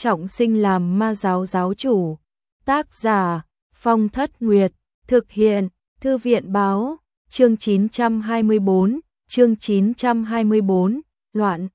trọng sinh làm ma giáo giáo chủ. Tác giả Phong Thất Nguyệt, thực hiện Thư viện báo, chương 924, loạn.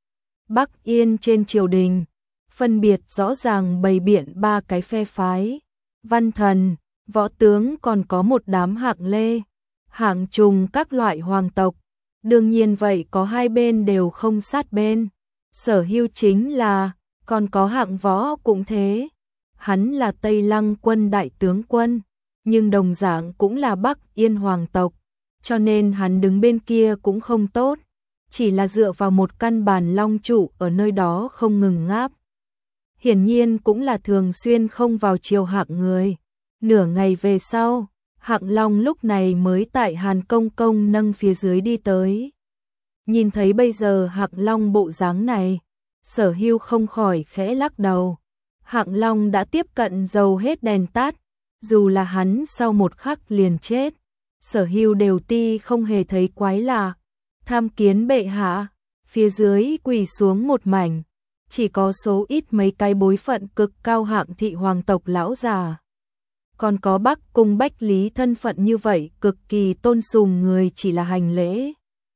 Bắc Yên trên triều đình, phân biệt rõ ràng bày biện ba cái phe phái, văn thần, võ tướng, còn có một đám hạng lê, hạng trùng các loại hoàng tộc. Đương nhiên vậy, có hai bên đều không sát bên. Sở Hưu chính là, còn có hạng võ cũng thế. Hắn là Tây Lăng quân đại tướng quân, nhưng đồng dạng cũng là Bắc Yên hoàng tộc, cho nên hắn đứng bên kia cũng không tốt, chỉ là dựa vào một căn bản long trụ ở nơi đó không ngừng ngáp. Hiển nhiên cũng là thường xuyên không vào chiều hạng người. Nửa ngày về sau, Hạng Long lúc này mới tại Hàn Công Công nâng phía dưới đi tới. Nhìn thấy bây giờ Hạng Long bộ dáng này, Sở Hưu không khỏi khẽ lắc đầu. Hạng Long đã tiếp cận dầu hết đèn tắt, dù là hắn sau một khắc liền chết, Sở Hưu đều không hề thấy quái lạ. Tham kiến bệ hạ, phía dưới quỳ xuống một mảnh, chỉ có số ít mấy cái bối phận cực cao hạng thị hoàng tộc lão già. Còn có Bắc Cung Bách Lý thân phận như vậy cực kỳ tôn sùng người chỉ là hành lễ.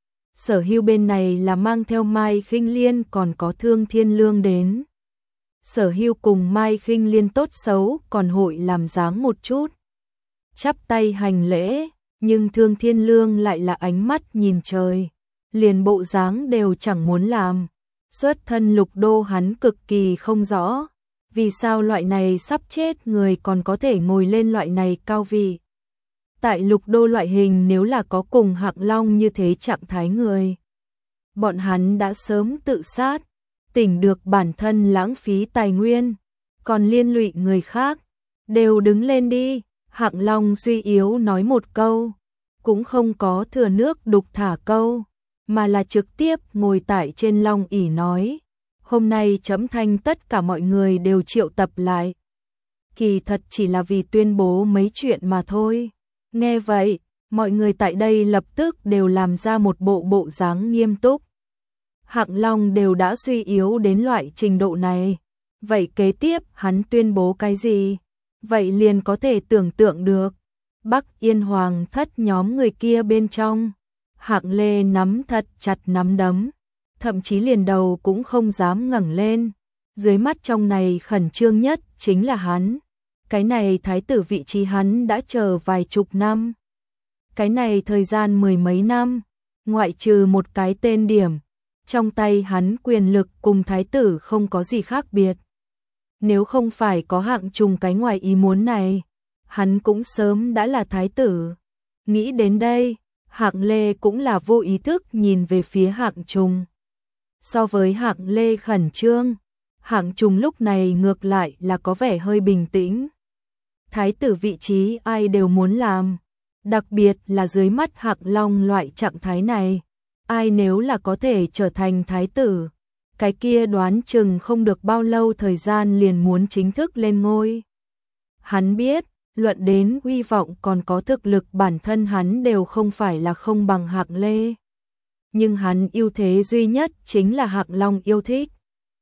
Sở Hưu bên này là mang theo Mai Khinh Liên còn có Thương Thiên Lương đến. Sở Hưu cùng Mai Khinh Liên tốt xấu còn hội làm dáng một chút, chắp tay hành lễ, nhưng Thương Thiên Lương lại là ánh mắt nhìn trời, liền bộ dáng đều chẳng muốn làm. Xuất thân Lục Đô hắn cực kỳ không rõ, vì sao loại này sắp chết người còn có thể ngồi lên loại này cao vị. Tại Lục Đô loại hình nếu là có cùng Hạng Long như thế trạng thái người, bọn hắn đã sớm tự sát, tỉnh được bản thân lãng phí tài nguyên, còn liên lụy người khác. Đều đứng lên đi, Hạng Long suy yếu nói một câu, cũng không có thừa nước đục thả câu, mà là trực tiếp ngồi tại trên long ỷ nói, hôm nay chấm thanh tất cả mọi người đều triệu tập lại. Kỳ thật chỉ là vì tuyên bố mấy chuyện mà thôi. Nghe vậy, mọi người tại đây lập tức đều làm ra một bộ dáng nghiêm túc. Hạng Long đều đã suy yếu đến loại trình độ này, vậy kế tiếp hắn tuyên bố cái gì? Vậy liền có thể tưởng tượng được. Bắc Yên hoàng thất nhóm người kia bên trong, Hạng Lê nắm thật chặt nắm đấm, thậm chí liền đầu cũng không dám ngẩng lên. Dưới mắt trong này khẩn trương nhất chính là hắn. Cái này thái tử vị trí hắn đã chờ vài chục năm. Cái này thời gian mười mấy năm, ngoại trừ một cái tên điểm, trong tay hắn quyền lực cùng thái tử không có gì khác biệt. Nếu không phải có Hạng Trùng cái ngoài ý muốn này, hắn cũng sớm đã là thái tử. Nghĩ đến đây, Hạng Lê cũng là vô ý thức nhìn về phía Hạng Trùng. So với Hạng Lê khẩn trương, Hạng Trùng lúc này ngược lại là có vẻ hơi bình tĩnh. Thái tử vị trí ai đều muốn làm, đặc biệt là dưới mắt Hạng Long loại trạng thái này, ai nếu là có thể trở thành thái tử, cái kia đoán chừng không được bao lâu thời gian liền muốn chính thức lên ngôi. Hắn biết, luận đến uy vọng còn có thực lực bản thân hắn đều không phải là không bằng Hạng Lê. Nhưng hắn ưu thế duy nhất chính là Hạng Long yêu thích.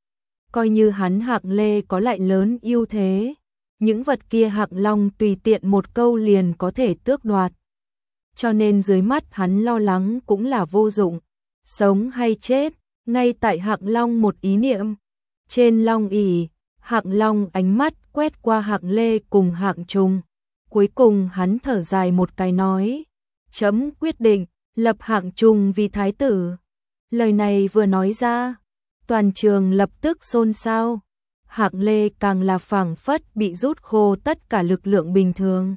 Coi như hắn Hạng Lê có lại lớn ưu thế, những vật kia Hạng Long tùy tiện một câu liền có thể tước đoạt. Cho nên dưới mắt hắn lo lắng cũng là vô dụng, sống hay chết, ngay tại Hạng Long một ý niệm. Trên long ỷ, Hạng Long ánh mắt quét qua Hạng Lê cùng Hạng Trùng, cuối cùng hắn thở dài một cái nói, chấm quyết định lập Hạng Trùng vì thái tử. Lời này vừa nói ra, toàn trường lập tức xôn xao. Hạng Lê càng là phảng phất bị rút khô tất cả lực lượng bình thường,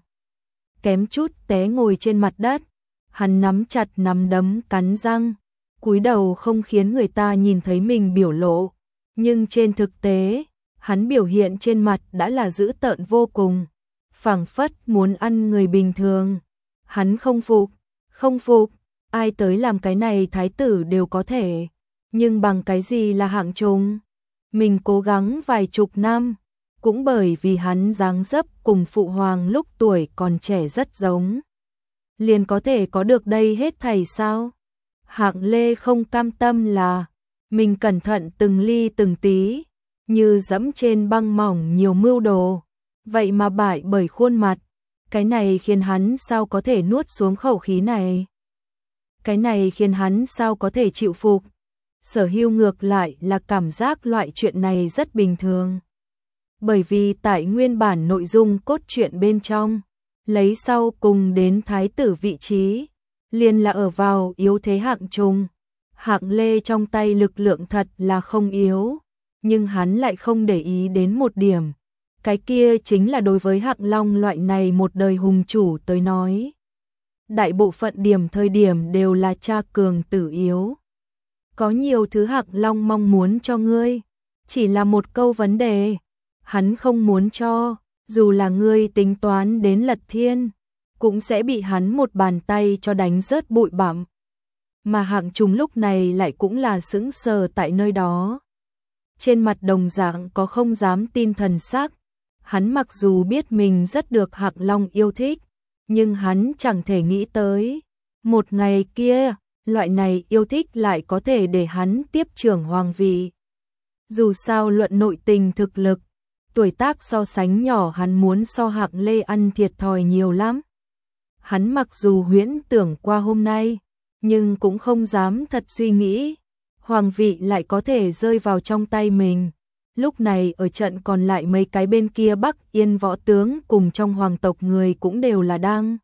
kém chút té ngồi trên mặt đất. Hắn nắm chặt nắm đấm cắn răng, cúi đầu không khiến người ta nhìn thấy mình biểu lộ, nhưng trên thực tế, hắn biểu hiện trên mặt đã là dữ tợn vô cùng, phảng phất muốn ăn người bình thường. Hắn không phục, ai tới làm cái này thái tử đều có thể, nhưng bằng cái gì là Hạng Trùng? Mình cố gắng vài chục năm, cũng bởi vì hắn dáng dấp cùng phụ hoàng lúc tuổi còn trẻ rất giống, liền có thể có được đây hết thảy sao? Hạng Lê không cam tâm là mình cẩn thận từng ly từng tí, như dẫm trên băng mỏng nhiều mưu đồ, vậy mà bại bởi khuôn mặt. Cái này khiến hắn sao có thể nuốt xuống khẩu khí này? Cái này khiến hắn sao có thể chịu phục? Sở Hưu ngược lại là cảm giác loại chuyện này rất bình thường. Bởi vì tại nguyên bản nội dung cốt truyện bên trong, lấy sau cùng đến thái tử vị trí, liền là ở vào yếu thế Hạng Trùng. Hạng Lê trong tay lực lượng thật là không yếu, nhưng hắn lại không để ý đến một điểm. Cái kia chính là đối với Hạng Long loại này một đời hùng chủ tới nói. Đại bộ phận thời điểm đều là cha cường tử yếu. Có nhiều thứ Hạng Long mong muốn cho ngươi, chỉ là một câu vấn đề, hắn không muốn cho, dù là ngươi tính toán đến lật thiên, cũng sẽ bị hắn một bàn tay cho đánh rớt bụi bặm. Mà Hạng Trùng lúc này lại cũng là sững sờ tại nơi đó. Trên mặt đồng dạng có không dám tin thần sắc. Hắn mặc dù biết mình rất được Hạng Long yêu thích, nhưng hắn chẳng thể nghĩ tới. Một ngày kia, loại này yêu thích lại có thể để hắn tiếp trưởng hoàng vị. Dù sao luận nội tình thực lực, tuổi tác so sánh nhỏ hắn muốn so Hạng Lê ăn thiệt thòi nhiều lắm. Hắn mặc dù huyễn tưởng qua hôm nay, nhưng cũng không dám thật suy nghĩ, hoàng vị lại có thể rơi vào trong tay mình. Lúc này ở trận còn lại mấy cái bên kia Bắc Yên võ tướng cùng trong hoàng tộc người cũng đều là đang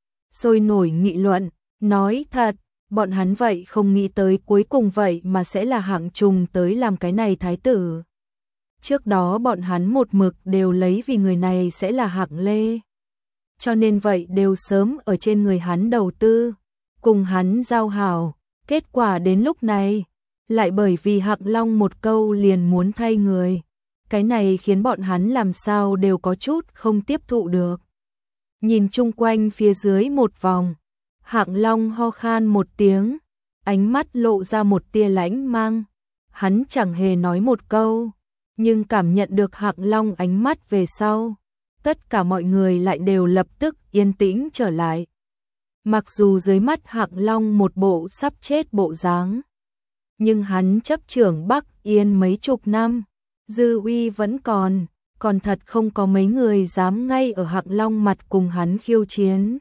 sôi nổi nghị luận, nói thật, bọn hắn vậy không nghĩ tới cuối cùng vậy mà sẽ là Hạng Trùng tới làm cái này thái tử. Trước đó bọn hắn một mực đều lấy vì người này sẽ là Hạng Lê. Cho nên vậy đều sớm ở trên người hắn đầu tư, cùng hắn giao hảo, kết quả đến lúc này, lại bởi vì Hạng Long một câu liền muốn thay người. Cái này khiến bọn hắn làm sao đều có chút không tiếp thụ được. Nhìn chung quanh phía dưới một vòng, Hạng Long ho khan một tiếng, ánh mắt lộ ra một tia lãnh mang. Hắn chẳng hề nói một câu, nhưng cảm nhận được Hạng Long ánh mắt về sau, tất cả mọi người lại đều lập tức yên tĩnh trở lại. Mặc dù dưới mắt Hạng Long một bộ sắp chết bộ dáng, nhưng hắn chấp trưởng Bắc Yên mấy chục năm, dư uy vẫn còn thật không có mấy người dám ngay ở Hạng Long mặt cùng hắn khiêu chiến.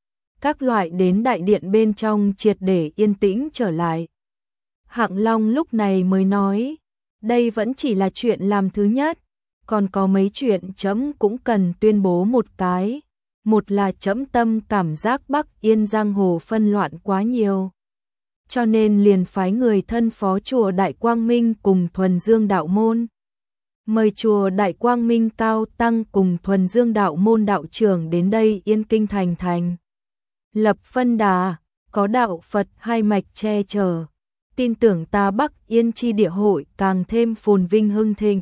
Các loại đến đại điện bên trong triệt để yên tĩnh trở lại. Hạng Long lúc này mới nói, đây vẫn chỉ là chuyện làm thứ nhất, còn có mấy chuyện trẫm cũng cần tuyên bố một cái. Một là trẫm tâm cảm giác Bắc Yên giang hồ phân loạn quá nhiều, cho nên liền phái người thân phó chùa Đại Quang Minh cùng Thuần Dương đạo môn. Mời chùa Đại Quang Minh cao tăng cùng Thuần Dương đạo môn đạo trưởng đến đây Yên Kinh thành lập phân đà, có đạo Phật hai mạch che chở, tin tưởng ta Bắc Yên chi địa hội càng thêm phồn vinh hưng thịnh.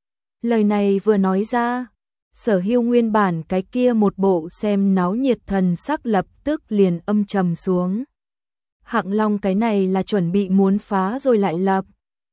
Lời này vừa nói ra, Sở Hưu nguyên bản cái kia một bộ xem náo nhiệt thần sắc lập tức liền âm trầm xuống. Hạng Long cái này là chuẩn bị muốn phá rồi lại lập.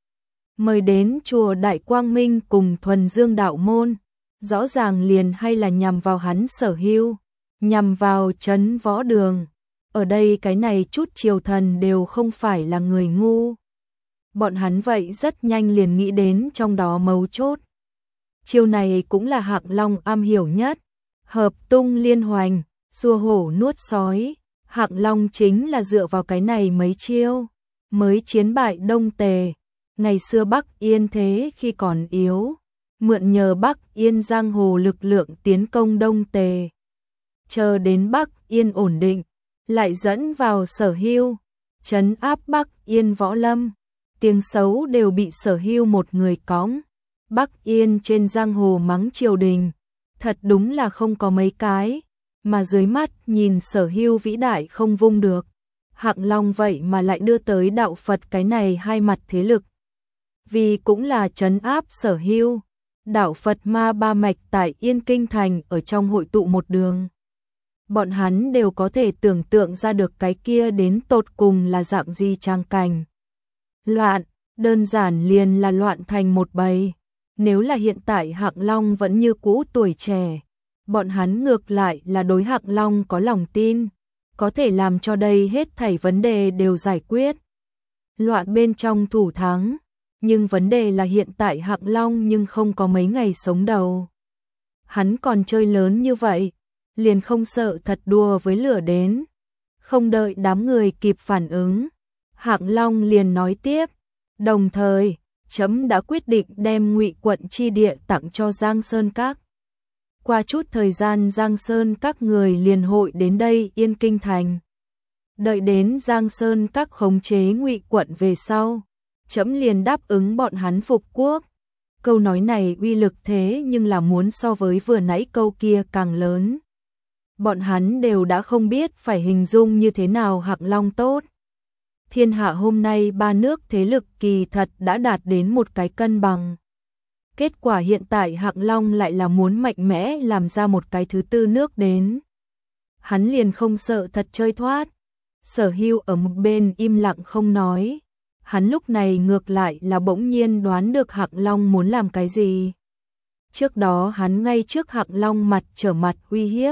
Mời đến chùa Đại Quang Minh cùng Thuần Dương đạo môn, rõ ràng liền hay là nhằm vào hắn Sở Hưu, nhằm vào trấn võ đường. Ở đây cái này chút triều thần đều không phải là người ngu. Bọn hắn vậy rất nhanh liền nghĩ đến trong đó mấu chốt. Chiêu này cũng là Hạng Long am hiểu nhất, hợp tung liên hoành, xua hổ nuốt sói. Hạng Long chính là dựa vào cái này mấy chiêu, mới chiến bại Đông Tề. Ngày xưa Bắc Yên thế khi còn yếu, mượn nhờ Bắc Yên giang hồ lực lượng tiến công Đông Tề. Chờ đến Bắc Yên ổn định, lại dẫn vào Sở Hưu, trấn áp Bắc Yên võ lâm. Tiếng xấu đều bị Sở Hưu một người cõng. Bắc Yên trên giang hồ mắng triều đình, thật đúng là không có mấy cái, mà dưới mắt nhìn Sở Hưu vĩ đại không vung được. Hạng Long vậy mà lại đưa tới đạo Phật cái này hai mặt thế lực. Vì cũng là trấn áp Sở Hưu, đạo Phật ma ba mạch tại Yên Kinh thành ở trong hội tụ một đường. Bọn hắn đều có thể tưởng tượng ra được cái kia đến tột cùng là dạng gì trang cảnh. Loạn, đơn giản liền là loạn thành một bầy. Nếu là hiện tại Hạng Long vẫn như cũ tuổi trẻ, bọn hắn ngược lại là đối Hạng Long có lòng tin, có thể làm cho đây hết thảy vấn đề đều giải quyết. Loạn bên trong thủ thắng, Nhưng vấn đề là hiện tại Hạng Long nhưng không có mấy ngày sống đầu. Hắn còn chơi lớn như vậy, liền không sợ thật đùa với lửa đến. Không đợi đám người kịp phản ứng, Hạng Long liền nói tiếp, đồng thời, trẫm đã quyết định đem Ngụy quận chi địa tặng cho Giang Sơn Các. Qua chút thời gian Giang Sơn Các người liền hội đến đây Yên Kinh thành. Đợi đến Giang Sơn Các khống chế Ngụy quận về sau, trẫm liền đáp ứng bọn hắn phục quốc. Câu nói này uy lực thế nhưng là muốn so với vừa nãy câu kia càng lớn. Bọn hắn đều đã không biết phải hình dung như thế nào Hạng Long tốt. Thiên hạ hôm nay ba nước thế lực kỳ thật đã đạt đến một cái cân bằng. Kết quả hiện tại Hạng Long lại là muốn mạnh mẽ làm ra một cái thứ tư nước đến. Hắn liền không sợ thật chơi thoát. Sở Hưu ở một bên im lặng không nói. Hắn lúc này ngược lại là bỗng nhiên đoán được Hạng Long muốn làm cái gì. Trước đó hắn ngay trước Hạng Long mặt trở mặt uy hiếp.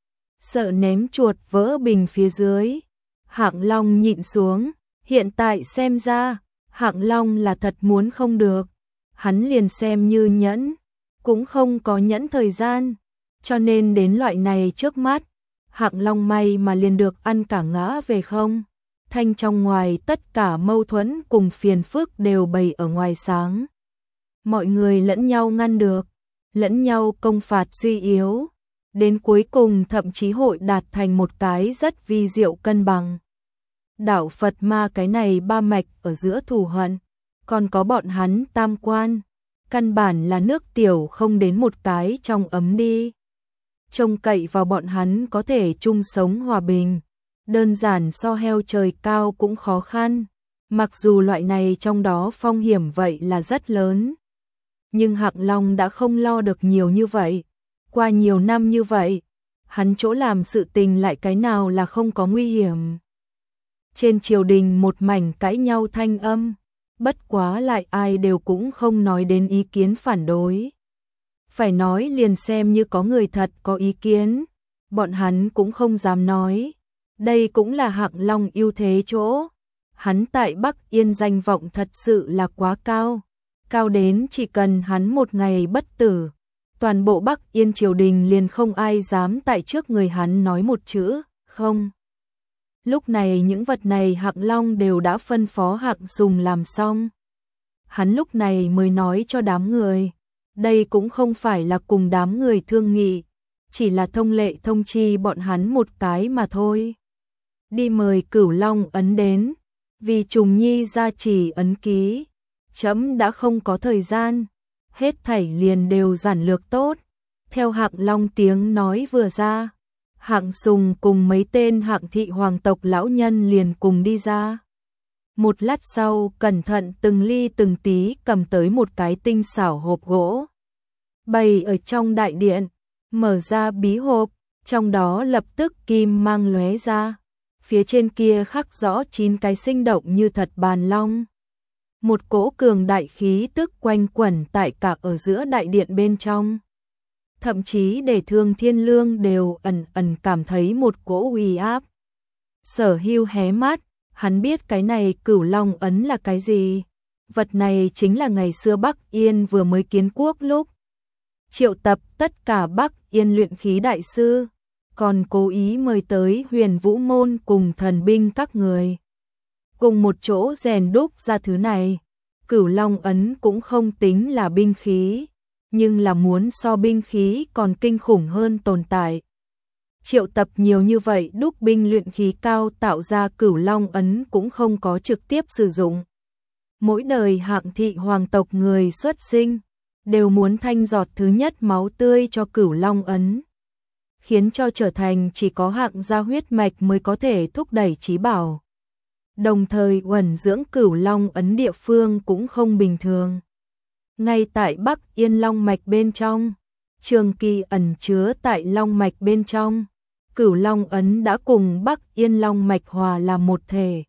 Sợ ném chuột vỡ bình phía dưới. Hạng Long nhịn xuống. Hiện tại xem ra, Hạng Long là thật muốn không được. Hắn liền xem như nhẫn, cũng không có nhẫn thời gian. Cho nên đến loại này trước mắt, Hạng Long may mà liền được ăn cả ngã về không. Thanh trong ngoài tất cả mâu thuẫn cùng phiền phức đều bày ở ngoài sáng. Mọi người lẫn nhau ngăn được, lẫn nhau công phạt suy yếu. Đến cuối cùng thậm chí hội đạt thành một cái rất vi diệu cân bằng. Đạo Phật Ma cái này ba mạch ở giữa thù hận, còn có bọn hắn tam quan, căn bản là nước tiểu không đến một cái trong ấm đi. Trông cậy vào bọn hắn có thể chung sống hòa bình, đơn giản so heo trời cao cũng khó khăn, mặc dù loại này trong đó phong hiểm vậy là rất lớn. Nhưng Hạng Long đã không lo được nhiều như vậy, qua nhiều năm như vậy, hắn chỗ làm sự tình lại cái nào là không có nguy hiểm. Trên triều đình một mảnh cãi nhau thanh âm, bất quá lại ai đều cũng không nói đến ý kiến phản đối. Phải nói liền xem như có người thật có ý kiến, bọn hắn cũng không dám nói. Đây cũng là Hạng Long ưu thế chỗ. Hắn tại Bắc Yên danh vọng thật sự là quá cao. Cao đến chỉ cần hắn một ngày bất tử, toàn bộ Bắc Yên triều đình liền không ai dám tại trước người hắn nói một chữ, không. Lúc này những vật này Hạng Long đều đã phân phó Hạng Sùng làm xong. Hắn lúc này mới nói cho đám người. Đây cũng không phải là cùng đám người thương nghị, chỉ là thông lệ thông chi bọn hắn một cái mà thôi. Đi mời Cửu Long ấn đến, vì Trùng Nhi gia trì ấn ký. Trẫm đã không có thời gian, hết thảy liền đều giản lược tốt. Theo Hạng Long tiếng nói vừa ra, Hạng Sùng cùng mấy tên Hạng thị hoàng tộc lão nhân liền cùng đi ra. Một lát sau, cẩn thận từng ly từng tí cầm tới một cái tinh xảo hộp gỗ. Bày ở trong đại điện, mở ra bí hộp, trong đó lập tức kim mang lóe ra. Phía trên kia khắc rõ 9 cái sinh động như thật bàn long. Một cỗ cường đại khí tức quanh quẩn tại cả ở giữa đại điện bên trong. Thậm chí để Thương Thiên Lương đều ẩn ẩn cảm thấy một cỗ uy áp. Sở Hưu hé mắt, hắn biết cái này Cửu Long ấn là cái gì. Vật này chính là ngày xưa Bắc Yên vừa mới kiến quốc lúc triệu tập tất cả Bắc Yên luyện khí đại sư, còn cố ý mời tới Huyền Vũ môn cùng thần binh các người. Cùng một chỗ rèn đúc ra thứ này, Cửu Long ấn cũng không tính là binh khí, nhưng là muốn so binh khí còn kinh khủng hơn tồn tại. Triệu tập nhiều như vậy đúc binh luyện khí cao tạo ra Cửu Long ấn cũng không có trực tiếp sử dụng. Mỗi đời Hạng thị hoàng tộc người xuất sinh đều muốn thanh giọt thứ nhất máu tươi cho Cửu Long ấn, khiến cho trở thành chỉ có Hạng gia huyết mạch mới có thể thúc đẩy chí bảo. Đồng thời uẩn dưỡng Cửu Long ấn địa phương cũng không bình thường. Ngay tại Bắc Yên Long mạch bên trong, trường kỳ ẩn chứa tại Long mạch bên trong, Cửu Long ấn đã cùng Bắc Yên Long mạch hòa làm một thể.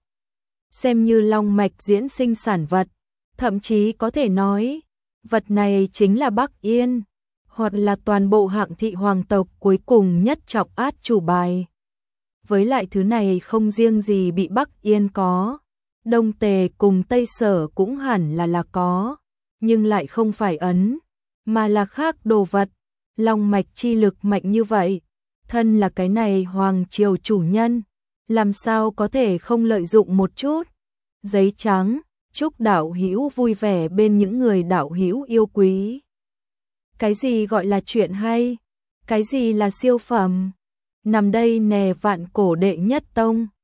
Xem như Long mạch diễn sinh sản vật, thậm chí có thể nói, vật này chính là Bắc Yên, hoặc là toàn bộ Hạng thị hoàng tộc cuối cùng nhất trọng át chủ bài. Với lại thứ này không riêng gì bị Bắc Yên có, Đông Tề cùng Tây Sở cũng hẳn là có, nhưng lại không phải ấn, mà là khác đồ vật. Long mạch chi lực mạnh như vậy, thân là cái này hoàng triều chủ nhân, làm sao có thể không lợi dụng một chút. Giấy trắng, chúc đạo hữu vui vẻ bên những người đạo hữu yêu quý. Cái gì gọi là chuyện hay? Cái gì là siêu phẩm? Nằm đây nè vạn cổ đệ nhất tông.